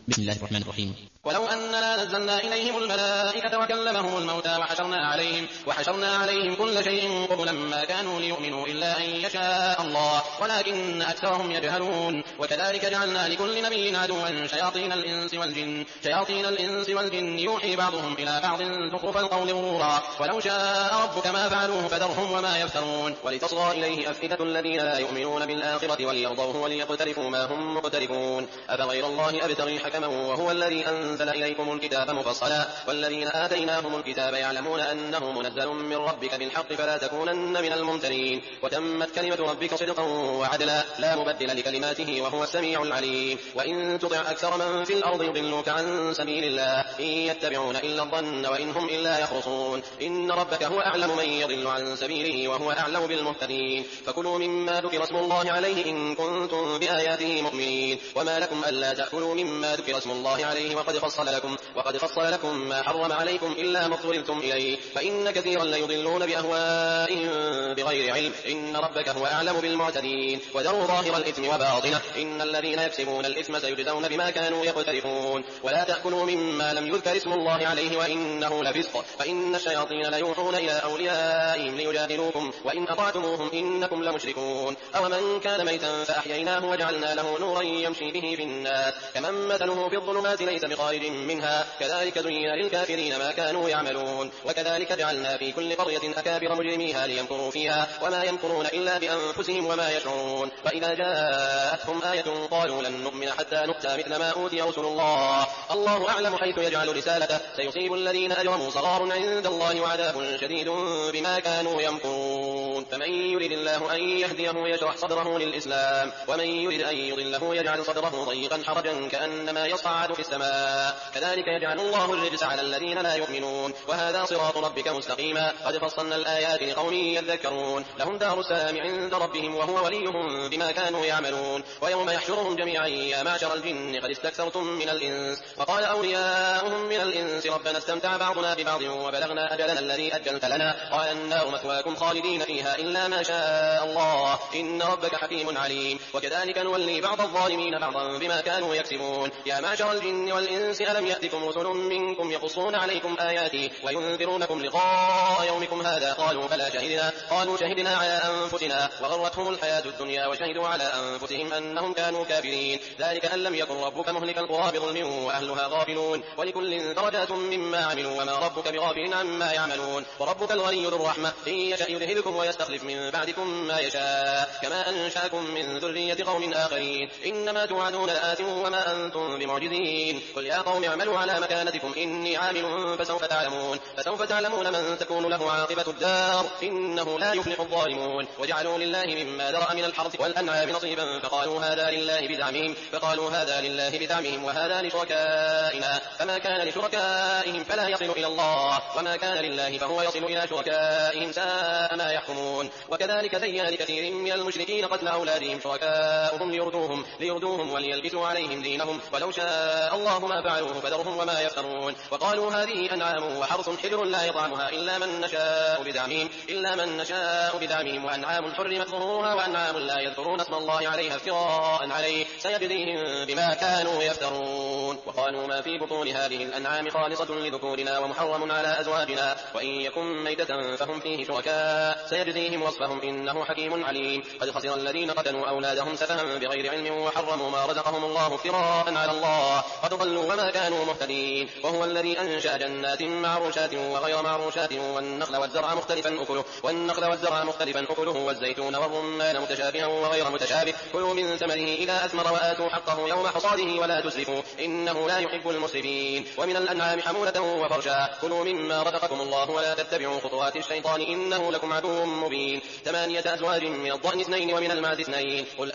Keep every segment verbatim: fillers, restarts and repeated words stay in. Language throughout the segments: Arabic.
بسم الله الرحمن الرحيم. ولو أننا نزلنا إليهم الملائكة وكلمهم الموتى وحشرنا عليهم, وحشرنا عليهم كل شيء قبلا ما كانوا ليؤمنوا إلا أن يشاء الله ولكن أكثرهم يجهلون. وكذلك جعلنا لكل نبي عدوا شياطين الإنس والجن, شياطين الإنس والجن يوحي بعضهم إلى بعض زخرف القول غرورا ولو شاء ربك ما فعلوه فذرهم وما يفترون. ولتصغى إليه أفئدة الذين لا يؤمنون بالآخرة وليرضوه وليقترفوا ما هم مقترفون. أفغير الله أبتغي حكما وهو الذي أنزل إليكم الكتاب مفصلا والذين آتيناهم الكتاب يعلمون أنه منزل من ربك بالحق فلا تكونن من الممترين. وتمت كلمة ربك صدقا وعدلا لا مبدل لكلماته وهو السميع العليم. وإن تطع أكثر من في الأرض يضلوك عن سبيل الله إن يتبعون إلا الظن وإن هم إلا يخرصون. إن ربك هو أعلم من يضل عن سبيله وهو أعلم بالمهتدين. فكلوا مما ذكر اسم الله عليه إن كنتم بآياته مؤمنين. وما لكم ألا تأكلوا مما ذكر اسم الله عليه وقد فصل لكم, وقد فصل لكم ما حرم عليكم إلا ما اضطررتم إليه فإن كثيرا ليضلون بأهوائهم بغير علم. إن ربك هو أعلم بالمعتدين. وذروا ظاهر الإثم وباطنه إن الذين يكسبون الإثم سيجزون بما كانوا يقترفون. ولا تأكلوا مما لم يذكر اسم الله عليه وإنه لفسق فإن الشياطين ليوحون إلى أوليائهم ليجادلوكم وإن أطعتموهم إنكم لمشركون. أو من كان ميتا فأحييناه وجعلنا له نورا يمشي به في الناس كمن مثله في الظلمات ليس بخارج منها كذلك زين للكافرين ما كانوا يعملون. وكذلك جعلنا في كل قرية أكابر مجرميها ليمكروا فيها وما يمكرون إلا بأنفسهم وما يشعرون. وإذا جاءتهم آية قالوا لن نؤمن حتى نؤتى مثل ما أوتي رسل الله الله أعلم حيث يجعل رسالته سيصيب الذين أجرموا صغار عند الله وعذاب شديد بما كانوا يمكرون. فمن يرد الله أن يهديه يشرح صدره للإسلام ومن يرد أن يضله يجعل صدره ضيقا حرجا كأنما يصعد في السماء كذلك يجعل الله الرجس على الذين لا يؤمنون. وهذا صراط ربك مستقيما قد فصلنا الآيات لقوم يذكرون. لهم دار السلام عند ربهم وهو وليهم بما كانوا يعملون. ويوم يحشرهم جميعا يا معشر الجن قد استكثرتم من الإنس وقال أولياؤهم من الإنس ربنا استمتع بعضنا ببعض وبلغنا أجلنا الذي أجلت لنا قال النار مثواكم خالدين فيها إلا ما شاء الله إن ربك حكيم عليم. وكذلك نولي بعض الظالمين بعضا بما كانوا يكسبون. يا معشر الجن والإنس ألم يأتكم رسل منكم يقصون عليكم آياتي وينذرونكم لقاء يومكم هذا قالوا بلى شهدنا قالوا شهدنا على أنفسنا وغرتهم الحياة الدنيا وشهدوا على أنفسهم أنهم كانوا كافرين. ذلك أن لم يكن ربك مهلك القرى بظلم وأهلها غافلون ولكل درجات مما عملوا وما ربك بغافل عما يعملون. وربك الغني ذو الرحمة إن يشأ يذهبكم ويستخلف من بعدكم ما يشاء كما أنشأكم من ذرية قوم آخرين إنما توعدون لآت وما أنتم بمعجزين. قل يا قوم اعملوا على مكانتكم إني عامل فسوف تعلمون فسوف تعلمون من تكون له عاقبة الدار إنه لا يفلح الظالمون. وجعلوا لله مما ذرأ من الحرث والأنعام نصيبا فقالوا هذا لله بزعمهم فقالوا هذا لله بزعمهم وهذا لشركائنا فما كان لشركائهم فلا يصل إلى الله وما كان لله فهو يصل إلى شركائهم ساء ما يحكمون. وكذلك زين لكثير من المشركين قتل أولادهم شركاؤهم ليردوهم, ليردوهم وليلبسوا عليهم دينهم ولو شاء الله ما فعلوه فذرهم وما يفترون. وقالوا هذه أنعام وحرث حجر لا يطعمها إلا من نشاء بزعمهم إلا من نشاء بزعمهم وأنعام حرمت ظهورها وأنعام لا يذكرون اسم الله عليها افتراء عليه سيجزيهم بما كانوا يفترون. وقالوا ما في بطون هذه الأنعام خالصة لذكورنا ومحرم على أزواجنا وإن يكن ميتة فهم فيه شركاء سيجزيهم وصفهم إنه حكيم عليم. قد خسر الذين قتلوا أولادهم سفها بغير علم وحرموا ما رزقهم الله افتراء على الله قد ضلوا وما كانوا مهتدين. وهو الذي أنشأ جنات معروشات وغير معروشات والنخل والزرع مختلفا أكله والنخل والزرع مختلفا أكله والزيتون والرمان متشابها وغير متشابه كلوا من ثمره إذا أثمر وآتوا حقه يوم حصاده ولا تسرفوا إنه لا يحب المسرفين. ومن الأنعام حمولة وفرشا كلوا مما رزقكم الله ولا تتبعوا خطوات الشيطان إنه لكم عدو مبين. ثمانية أزواج من الضأن اثنين ومن المعز اثنين قل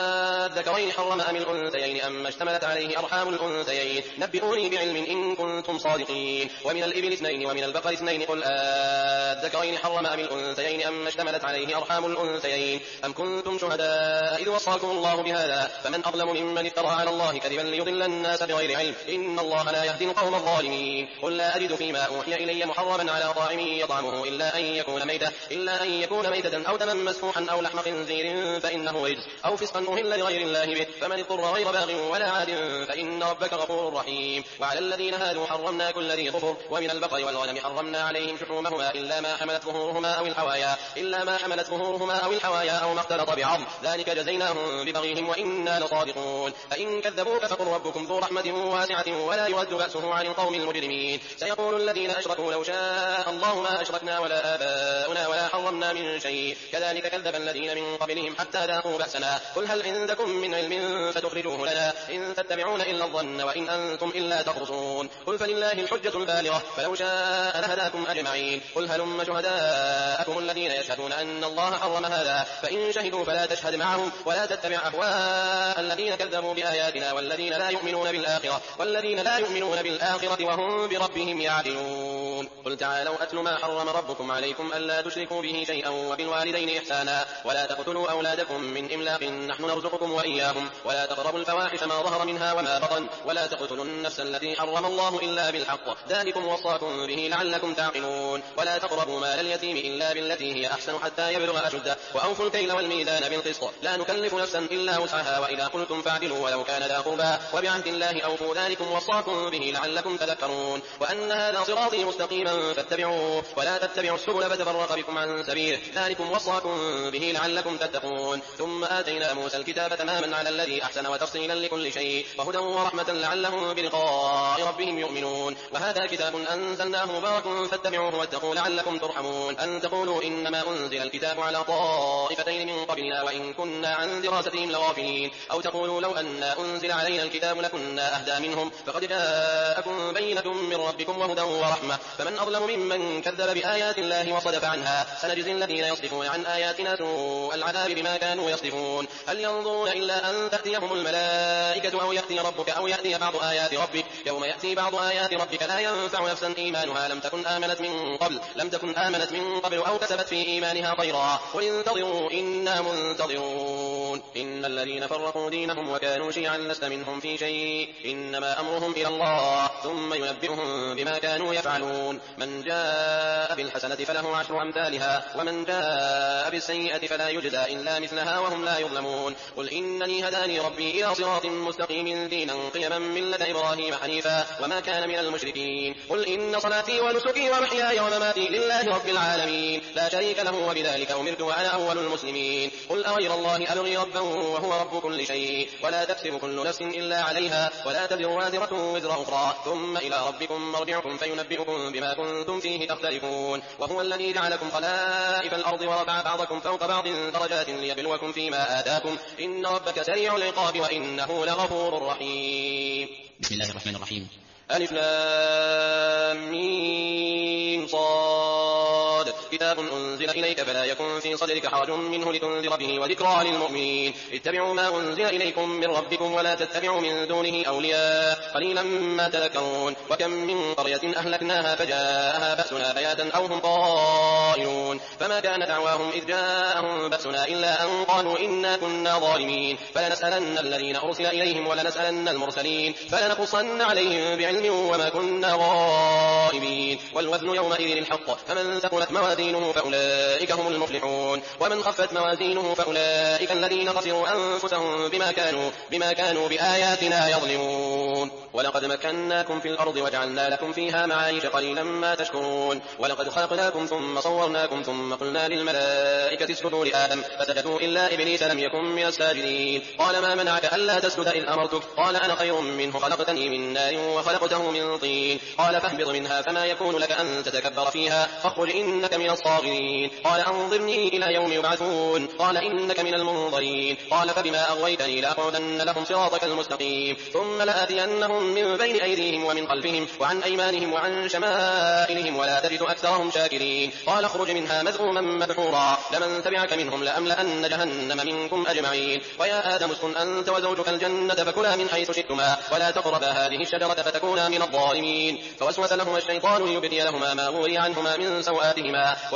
آذكرين حرم أم الأنثيين أما اشتملت عليه أرحام الأنثيين نبئوني بعلم إن كنتم صادقين. ومن الإبل اثنين ومن البقر اثنين قل آذكرين حرم أم الأنثيين الذكرين أم اشتملت عليه أرحام الأنثيين أم كنتم شهداء إذ وصاكم الله بهذا فمن أظلم ممن افترى على الله كذبا ليضل الناس بغير علم إن الله لا يهدي القوم الظالمين قل لا أجد فيما أوحي إلي محرما على طاعم يطعمه إلا أن يكون ميتة إلا أن يكون ميتة أو دما مسفوحا أو لحم خنزير فإنه رجس أو فسقا أهل لغير الله به فمن اضطر غير باغ ولا عاد فإن ربك غفور رحيم وعلى الذين هادوا حرمنا كل ذي ظفر ومن البقر والغنم حرمنا عليهم شحومهما إلا ما حملت ظهورهما أو الحوايا إلا ما حملت ظهورهما أو الحوايا أو ما اختلط بعظم ذلك جزيناهم ببغيهم وإنا لصادقون فإن كذبوك فقل ربكم ذو رحمة واسعة ولا يرد بأسه عن القوم المجرمين سيقول الذين أشركوا لو شاء الله ما أشركنا ولا آباؤنا ولا حرمنا من شيء كذلك كذب الذين من قبلهم حتى ذاقوا بأسنا قل هل عندكم من علم فتخرجوه لنا إن تتبعون إلا الظن وإن أنتم إلا تخرصون قل فلله الحجة البالغة فلو شاء لهداكم أجمعين قل هلم شهداءكم الذين يشهدون أن الله حرم هذا فإن شهدوا فلا تشهد معهم ولا تتبع أهواء الذين كذبوا بآياتنا والذين لا يؤمنون بالآخرة والذين لا يؤمنون بالآخرة وهم بربهم يعدلون قل تعالوا أتل ما حرم ربكم عليكم ألا تشركوا به شيئا وبالوالدين إحسانا ولا تقتلوا أولادكم من إملاق نحن نرزقكم وإياهم ولا تقربوا الفواحش ما ظهر منها وما بطن ولا تقتلوا النفس التي حرم الله إلا بالحق ذلكم وصاكم به لعلكم تعقلون ولا تقربوا مال اليتيم إلا بالتي هي أحسن حتى يبلغ أشده وأوفوا الكيل والميزان بالقسط لا نكلف نفسا إلا وسعها وإذا قلتم فاعدلوا ولو كان ذا قربى وبعهد الله أوفوا ذلكم وصاكم به لعلكم تذكرون وأن هذا صراطي مستقيما فاتبعوه ولا تتبعوا السبل فتفرق بكم عن سبيله ذلكم وصاكم به لعلكم تتقون ثم آتينا موسى الكتاب تماما على الذي أحسن وتفصيلا لكل شيء وهدى ورحمة لعلهم بلقاء ربهم يؤمنون وهذا كتاب أنزلناه مبارك فاتبعوه واتقوا لعلكم ترحمون أن تقولوا إنما أنزل الكتاب على طائفتين من قبلنا وإن كنا عن دراستهم لغافلين أو تقولوا لو أن أنزل علينا الكتاب لكنا أهدى منهم فقد جاءكم بينة من ربكم وهدى ورحمة فمن أظلم ممن كذب بآيات الله وصدف عنها سنجزي الذين يصدفون عن آياتنا سوء العذاب بما كانوا يصدفون هل ينظرون إلا أن تأتيهم الملائكة أو يأتي ربك أو يأتي بعض آيات ربك يوم يأتي بعض آيات ربك لا ينفع نفسا إيمانها لم تكن آمنت من قبل لم تكن آمنت من قبل أو كسبت في إيمانها خيرا قل انتظروا إنا منتظرون إن الذين فرقوا دينهم وكانوا شيعا لست منهم في شيء إنما أمرهم إلى الله ثم ينبئهم بما كانوا يفعلون من جاء بالحسنة فله عشر أمثالها ومن جاء بالسيئة فلا يجزى إلا مثلها وهم لا يظلمون قل إنني هداني ربي إلى صراط مستقيم دينا قيما ملة إبراهيم حنيفا وما كان من المشركين قل إن صلاتي ونسكي ومحياي ومماتي لله رب العالمين لا شريك له وبذلك أمرت وأنا أول المسلمين قل أغير الله أبغي ربا وهو رب كل شيء ولا تكسب كل نفس إلا عليها ولا تزر وازرة وزر أخرى ثم إلى ربكم مرجعكم فينبئكم بما كنتم فيه تختلفون وهو الذي جعلكم خلائف الأرض ورفع بعضكم فوق بعض درجات ليبلوكم فيما آتاكم إن ربك سريع العقاب وإنه لغفور رحيم بسم الله الرحمن الرحيم ألف لام ميم صاد كتاب أنزل إليك فلا يكن في صدرك حرج منه لتنذر به وذكرى للمؤمنين اتبعوا ما أنزل إليكم من ربكم ولا تتبعوا من دونه أولياء قليلا ما تذكرون وكم من قرية أهلكناها فجاءها بأسنا بياتا أو هم قائلون فما كان دعواهم إذ جاءهم بأسنا إلا أن قالوا إنا كنا ظالمين فلنسألن الذين أرسل إليهم ولنسألن المرسلين فلنقصن عليهم بعلم وما كنا غائبين والوزن يومئذ الحق فمن ثقلت موازينه فأولئك هم المفلحون ومن خفت موازينه فأولئك الذين خسروا أنفسهم بما كانوا, بما كانوا بآياتنا يظلمون ولقد مكناكم في الأرض وجعلنا لكم فيها معايش قليلا ما تشكرون ولقد خلقناكم ثم صورناكم ثم قلنا للملائكة اسجدوا لآدم فسجدوا إلا إبليس لم يكن من الساجدين قال ما منعك ألا تسجد إذ أمرتك قال أنا خير منه خلقتني من نار وخلقته من طين قال فاهبط منها فما يكون لك أن تتكبر فيها فاخرج إنك من الصاغرين قال أنظرني إلى يوم يبعثون قال إنك من المنظرين قال فبما أغويتني لأقعدن لهم صراطك المستقيم ثم لآتينهم من بين أيديهم ومن خلفهم وعن أيمانهم وعن شمائلهم ولا تجد أكثرهم شاكرين قال اخرج منها مذءوما مدحورا لمن تبعك منهم لأملأن جهنم منكم أجمعين ويا آدم اسكن أنت وزوجك الجنة فكلا من حيث شئتما ولا تقربا هذه الشجرة فتكونا من الظالمين فوسوس لهما الشيطان ليبدي لهما ما وري عنهما من سوآتهما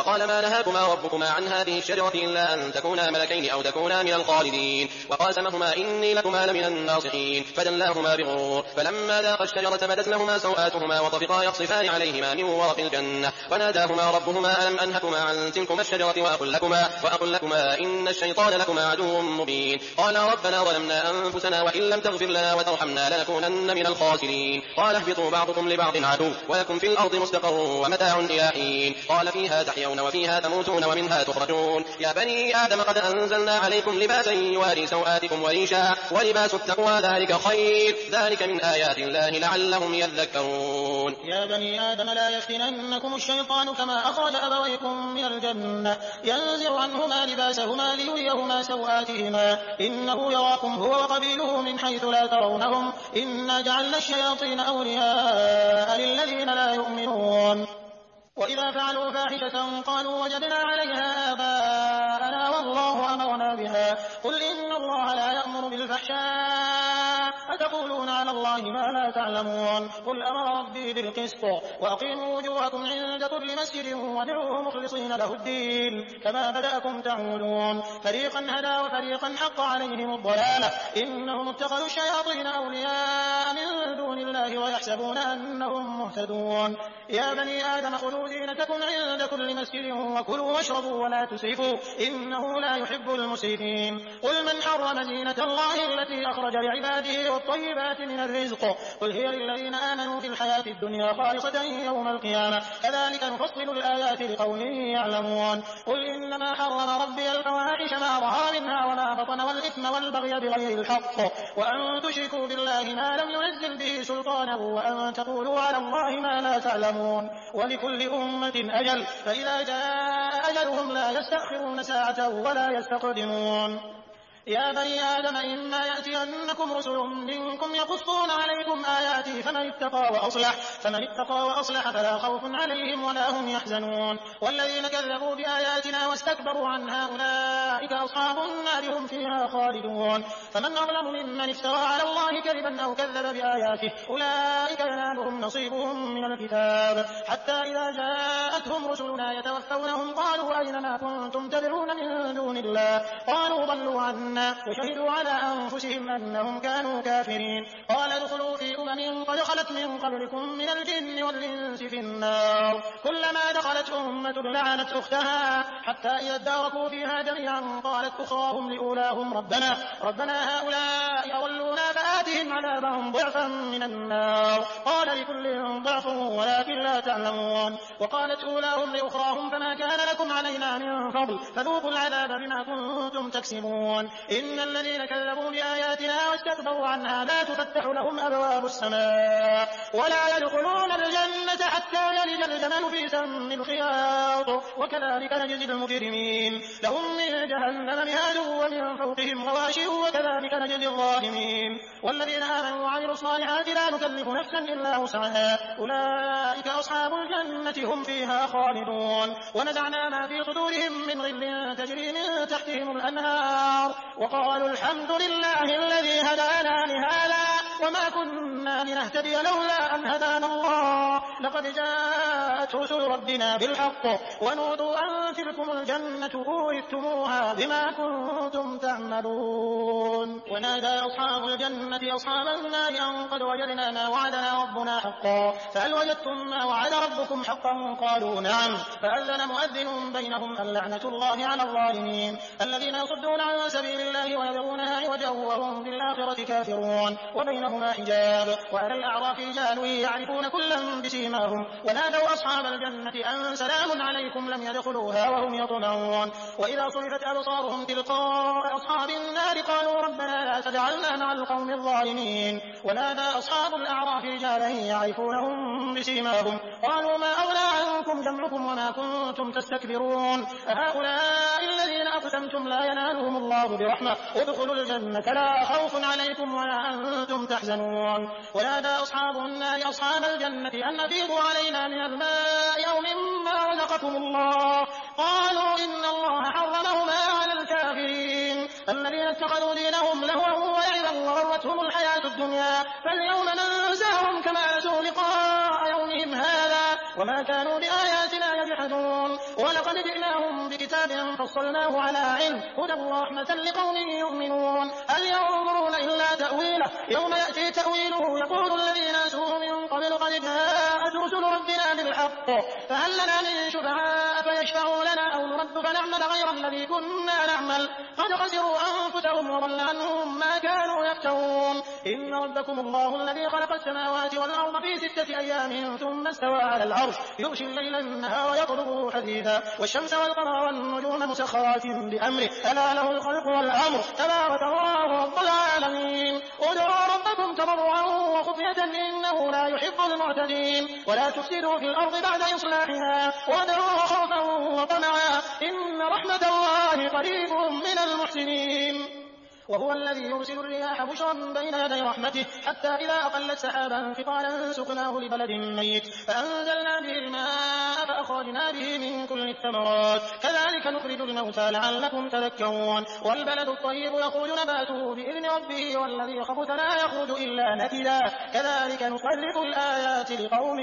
وقال ما نهاكما ربكما عن هذه الشجرة إلا أن تكونا ملكين أو تكونا من الخالدين وقاسمهما إني لكما لمن الناصحين فدلاهما بغرور فلما ذاقا الشجرة بدت لهما سوآتهما وطفقا يخصفان عليهما من ورق الجنة وناداهما ربهما ألم أنهكما عن تلكما الشجرة وأقل لكما, وأقل لكما إن الشيطان لكما عدو مبين قال ربنا ظلمنا أنفسنا وإن لم تغفر لنا وترحمنا لنكونن من الخاسرين قال اهبطوا بعضكم لبعض عدو ولكم في الأرض مستقر ومتاع إلى حين قال فيها تحيون وفيها تموتون ومنها تخرجون يا بني آدم قد أنزلنا عليكم لباسا يواري سوآتكم وريشا ولباس التقوى ذلك خير ذلك من آيات الله لعلهم يذكرون يا بني آدم لا يفتننكم الشيطان كما أخرج أبويكم من الجنة ينزع عنهما لباسهما ليريهما سوآتهما إنه يراكم هو وقبيله من حيث لا ترونهم إنا جعلنا الشياطين أولياء للذين لا يؤمنون وإذا فعلوا فاحشة قالوا وجدنا عليها آباءنا والله أمرنا بها قل إن الله لا يأمر بالفحشاء أتقولون على الله ما لا تعلمون قل أمر ربي بالقسط وأقيموا وجوهكم عند كل مسجد وادعوه مخلصين له الدين كما بدأكم تعودون فريقا هدى وفريقا حق عليهم الضلالة إنهم اتخذوا الشياطين أولياء من دون الله ويحسبون أنهم مهتدون يا بني آدم خذوا زينتكم عند كل مسجد وكلوا واشربوا ولا تسرفوا إنه لا يحب المسرفين قل من حرم زينة الله التي أخرج لعباده والطيبات من الرزق قل هي للذين آمنوا في الحياة الدنيا خالصة يوم القيامة كذلك نفصل الآيات لقوم يعلمون قل إنما حرم ربي الفواحش ما ظهر منها وما بطن والإثم والبغي بغير الحق وأن تشركوا بالله ما لم ينزل به سلطانا وأن تقولوا على الله ما لا تعلمون ولكل أمة أجل فإذا جاء أجلهم لا يستأخرون ساعة ولا يستقدمون يا بني آدم إما يأتينكم رسل منكم يقصون عليكم آياتي فمن اتقى وأصلح فمن اتقى وأصلح فلا خوف عليهم ولا هم يحزنون والذين كذبوا بآياتنا واستكبروا عنها أولئك أصحاب النار هم فيها خالدون فمن أظلم ممن افترى على الله كذبا أو كذب بآياته أولئك ينالهم نصيبهم من الكتاب حتى إذا جاءتهم رسلنا يتوفونهم قالوا أين ما كنتم تدعون من دون الله قالوا ضلوا عنا وشهدوا على أنفسهم أنهم كانوا كافرين قال ادخلوا في أمم قد خلت من قبلكم من الجن والإنس في النار كلما دخلت أمة لعنت أختها حتى إذا اداركوا فيها جميعا قالت أخراهم لأولاهم ربنا ربنا هؤلاء أضلونا فآتهم عذابا ضعفا من النار قال لكل ضعف ولكن لا تعلمون وقالت أولاهم لأخراهم فما كان لكم علينا من فضل فذوقوا العذاب بما كنتم تكسبون إن الذين كذبوا بآياتنا واستكبروا عنها لا تفتح لهم أبواب السماء ولا يدخلون الجنة حتى يلج الجمل في سم الخياط وكذلك نجزي المجرمين لهم من جهنم مهاد ومن فوقهم غواش وكذلك نجزي الظالمين والذين آمنوا وعملوا الصالحات لا نكلف نفسا إلا وسعها أولئك أصحاب الجنة هم فيها خالدون ونزعنا ما في صدورهم من غل تجري من تحتهم الأنهار وقالوا الحمد لله الذي هدانا لهذا وما كنا لنهتدي لولا أن هدانا الله لقد جاءت رسل ربنا بالحق ونودوا أن تلكم الجنة أورثتموها بما كنتم تعملون ونادى أصحاب الجنة أصحاب النار أن قد وجدنا ما وعدنا ربنا حقا فهل وجدتم ما وعد ربكم حقا قالوا نعم فأذن مؤذن بينهم اللعنة الله على الظالمين الذين يصدون عن سبيل الله ويبغونها عوجا وهم بالآخرة كافرون وبينهما حجاب وعلى الأعراف رجال يعرفون كلا بسيماهم ونادوا أصحاب الجنة أن سلام عليكم لم يدخلوها وهم يطمعون وإذا صرفت أبصارهم تلقاء أصحاب النار قالوا ربنا لا تجعلنا مع القوم الظالمين ونادى أصحاب الأعراف رجالا يعرفونهم بسيماهم قالوا ما أغنى عنكم جمعكم وما كنتم تستكبرون أهؤلاء الذين أقسمتم لا ينالهم الله برحمة ادخلوا الجنة لا خوف عليكم ولا أنتم تحزنون ونادى أصحاب النار أصحاب الجنة أن أفيضوا علينا من الماء أو مما رزقكم الله قالوا إن الله حرمهما على الكافرين الذين اتخذوا دينهم لهوا ولعبا وغرتهم الحياة الدنيا فاليوم ننساهم كما نسوا لقاء يومهم هذا وما كانوا بآياتنا يجحدون ولقد ولقد جئناهم بكتاب فصلناه على علم هدى ورحمة لقوم يؤمنون هل ينظرون إلا تأويله يوم يأتي تأويله يقول الذين نسوه من قبل قد جاءت رسل ربنا بالحق فهل لنا من شفعاء فيشفعوا لنا أو نرد فنعمل غير الذي كنا نعمل قد خسروا أنفسهم وضل عنهم ما كانوا يفترون إن ربكم الله الذي خلق السماوات والأرض في ستة أيام ثم استوى على العرش يغشي الليل النهار ويطلبه حديثا والشمس والقمر والنجوم مسخرات بأمره ألا له الخلق والأمر تبارك الله رب العالمين ادعوا ربكم تضرعا وخفية إنه لا يحب المعتدين ولا تفسدوا في الأرض بعد إصلاحها وادعوه خوفا وطمعا إن رحمة الله قريب من المحسنين وهو الذي يرسل الرياح بشرا بين يدي رحمته حتى إذا أقلت سحابا ثقالا سقناه لبلد ميت فأنزلنا به الماء فأخرجنا به من كل الثمرات كذلك نخرج الموتى لعلكم تذكرون والبلد الطيب يخرج نباته بإذن ربه والذي خبث لا يخرج إلا نكدا كذلك نصرف الآيات لقوم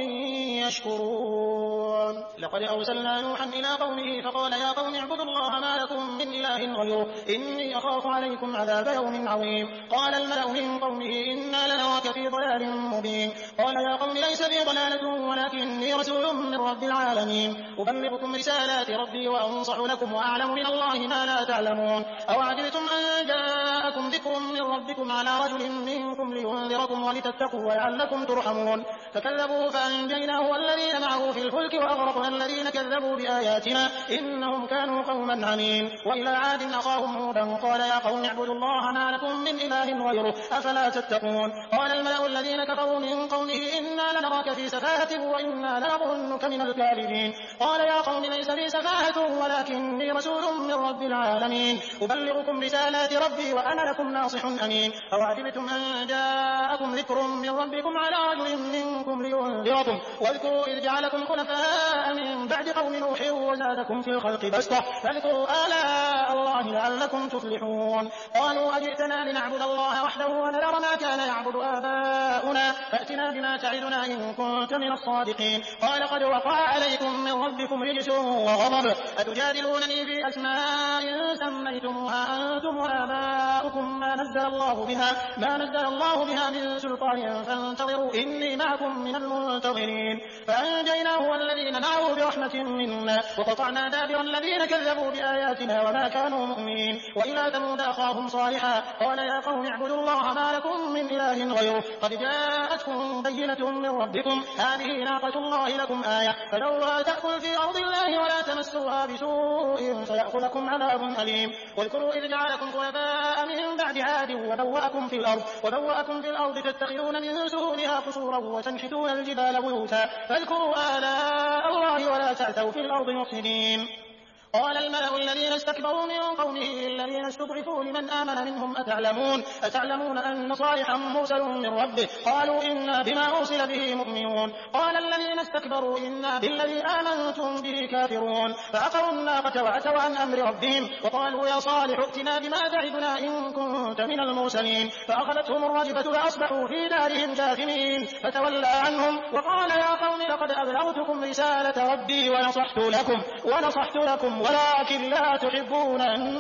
يشكرون لقد أرسلنا نوحا إلى قومه فقال يا قوم اعبدوا الله ما لكم من إله غيره إني أخاف عليكم عذاب يوم عظيم قال الملأ من قومه إنا لنراك في ضلال مبين قال يا قوم ليس بي ضلالة ولكني رسول من رب العالمين أبلغكم رسالات ربي وأنصح لكم وأعلم من الله ما لا تعلمون أو عجبتم أن جاءكم ذكر من ربكم على رجل منكم لينذركم ولتتقوا ولعلكم ترحمون فكذبوه فأنجيناه والذين معه في الفلك وأغرقنا الذين كذبوا بآياتنا إنهم كانوا قوما عمين وإلى عاد أخاهم هودا قال يا قوم اعبدوا الله ما لكم من إله غيره أفلا تتقون قال الملأ الذين كفروا من قومه إنا لنراك في سفاهة وإنا لنظنك من الكاذبين قال يا قوم ليس بي سفاهة ولكني رسول من رب العالمين أبلغكم رسالات ربي وأنا لكم ناصح أمين أو عجبتم أن جاءكم ذكر من ربكم على رجل منكم لينذركم واذكروا إذ جعلكم خلفاء من بعد قوم نوح وزادكم في الخلق بسطة فاذكروا آلاء الله لعلكم تفلحون قالوا أجئتنا لنعبد الله وحده ونذر ما كان يعبد آباؤنا فأتنا بما تعدنا إن كنت من الصادقين قال قد وقع عليكم من ربكم رجس وغضب أتجادلونني في أسماء سميتموها أنتم وآباؤكم ما نزل الله بها ما نزل الله بها من سلطان فانتظروا إني معكم من المنتظرين فأنجيناه والذين معه برحمة منا وقطعنا دابر الذين كذبوا بآياتنا وما كانوا مؤمنين وإلى ثمود أخاهم صالحا قال يا قوم اعبدوا الله ما لكم من إله غيره قد جاءتكم بينة من ربكم هذه ناقة الله لكم آية فذروها تأكل في أرض الله ولا تمسوها بسوء فيأخذكم عذاب أليم واذكروا إذ جعلكم خلفاء من بعد عاد وبوأكم في الأرض وبوأكم في الأرض تتخذون من سهولها قصورا وتنحتون الجبال بيوتا فاذكروا آلاء الله ولا تعثوا في الأرض مفسدين قال الملأ الذين استكبروا من قومه الذين استضعفوا لمن آمن منهم أتعلمون أتعلمون أن صالحا مرسل من ربه قالوا إنا بما أرسل به مؤمنون قال الذين استكبروا إنا بالذي آمنتم به كافرون فعقروا الناقة وعتوا عن أمر ربهم وقالوا يا صالح ائتنا بما تعدنا إن كنت من المرسلين فأخذتهم الرجفة فأصبحوا في دارهم جاثمين فتولى عنهم وقال يا قوم لقد أبلغتكم رسالة ربي ونصحت لكم ونصحت لكم ولكن لا تحبون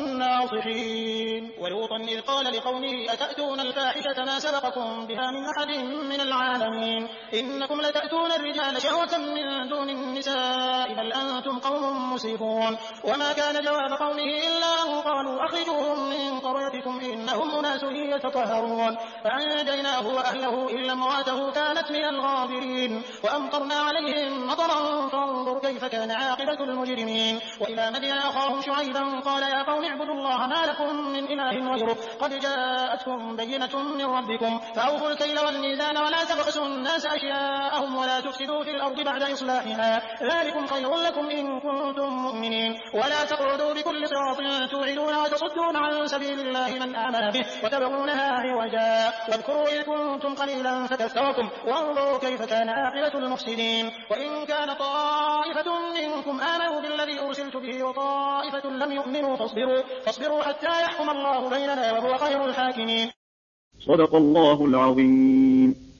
الناصحين ولوطا إذ قال لقومه أتأتون الفاحشة ما سبقكم بها من أحد من العالمين إنكم لتأتون الرجال شهوة من دون النساء بل أنتم قوم مسرفون وما كان جواب قومه إلا أن قالوا أخرجوهم من قريتكم إنهم أناس يتطهرون فأنجيناه وأهله إلا امرأته كانت من الغابرين وأمطرنا عليهم مطرا فانظر كيف كان عاقبة المجرمين وإلى مدين أخاهم شعيبا قال يا قوم اعبدوا الله ما لكم من إله غيره قد جاءتكم بينة من ربكم فأوفوا الكيل والميزان ولا تبخسوا الناس أشياءهم ولا تفسدوا في الأرض بعد إصلاحها ذلكم خير لكم إن كنتم مؤمنين ولا تقعدوا بكل صراط توعدون وتصدون عن سبيل الله من آمن به وتبغونها عوجا واذكروا إذ كنتم قليلا فكثركم وانظروا كيف كان عاقبة المفسدين وإن كان طائفة منكم آمنوا بالذي أرسلت به وطائفة لم يؤمنوا فاصبروا, فاصبروا حتى يحكم الله بيننا وهو خير الحاكمين. صدق الله العظيم.